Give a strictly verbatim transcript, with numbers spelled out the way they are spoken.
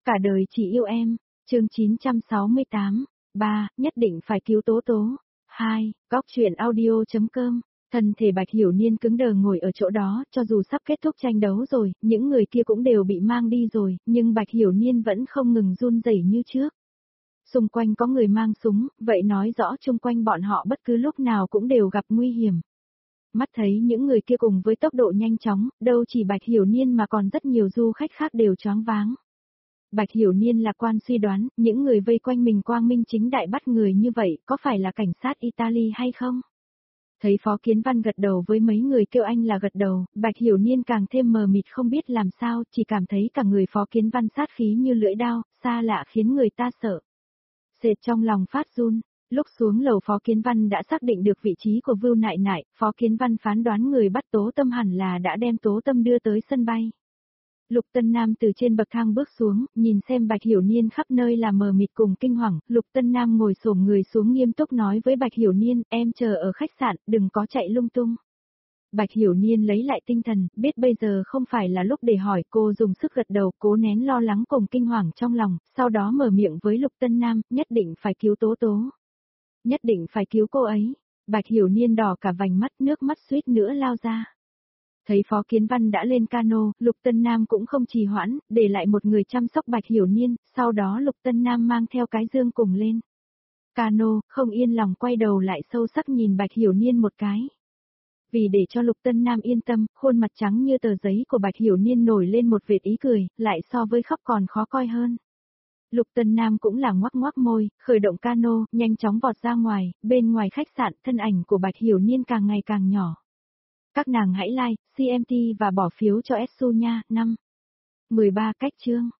Cả đời chỉ yêu em, chương chín trăm sáu mươi tám, ba, nhất định phải cứu Tố Tố. hai, góc truyện audio.com. Thân thể Bạch Hiểu Niên cứng đờ ngồi ở chỗ đó, cho dù sắp kết thúc tranh đấu rồi, những người kia cũng đều bị mang đi rồi, nhưng Bạch Hiểu Niên vẫn không ngừng run rẩy như trước. Xung quanh có người mang súng, vậy nói rõ chung quanh bọn họ bất cứ lúc nào cũng đều gặp nguy hiểm. Mắt thấy những người kia cùng với tốc độ nhanh chóng, đâu chỉ Bạch Hiểu Niên mà còn rất nhiều du khách khác đều choáng váng. Bạch Hiểu Niên lạc quan suy đoán, những người vây quanh mình quang minh chính đại bắt người như vậy, có phải là cảnh sát Italy hay không? Thấy Phó Kiến Văn gật đầu với mấy người kêu anh là gật đầu, Bạch Hiểu Niên càng thêm mờ mịt không biết làm sao, chỉ cảm thấy cả người Phó Kiến Văn sát khí như lưỡi đao, xa lạ khiến người ta sợ. Sệt trong lòng phát run. Lúc xuống lầu Phó Kiến Văn đã xác định được vị trí của Vưu Nại Nại, Phó Kiến Văn phán đoán người bắt Tố Tâm hẳn là đã đem Tố Tâm đưa tới sân bay. Lục Tân Nam từ trên bậc thang bước xuống, nhìn xem Bạch Hiểu Niên khắp nơi là mờ mịt cùng kinh hoàng, Lục Tân Nam ngồi xổm người xuống nghiêm túc nói với Bạch Hiểu Niên, em chờ ở khách sạn, đừng có chạy lung tung. Bạch Hiểu Niên lấy lại tinh thần, biết bây giờ không phải là lúc để hỏi, cô dùng sức gật đầu, cố nén lo lắng cùng kinh hoàng trong lòng, sau đó mở miệng với Lục Tân Nam, nhất định phải cứu Tố Tố. Nhất định phải cứu cô ấy. Bạch Hiểu Niên đỏ cả vành mắt, nước mắt suýt nữa lao ra. Thấy Phó Kiến Văn đã lên cano, Lục Tân Nam cũng không trì hoãn, để lại một người chăm sóc Bạch Hiểu Niên, sau đó Lục Tân Nam mang theo cái dương cùng lên cano, không yên lòng quay đầu lại sâu sắc nhìn Bạch Hiểu Niên một cái. Vì để cho Lục Tân Nam yên tâm, khuôn mặt trắng như tờ giấy của Bạch Hiểu Niên nổi lên một vệt ý cười, lại so với khóc còn khó coi hơn. Lục Tân Nam cũng là ngoác ngoác môi, khởi động cano, nhanh chóng vọt ra ngoài, bên ngoài khách sạn, thân ảnh của Bạch Hiểu Niên càng ngày càng nhỏ. Các nàng hãy like, xê em tê và bỏ phiếu cho Esu nha, năm. mười ba cách chương.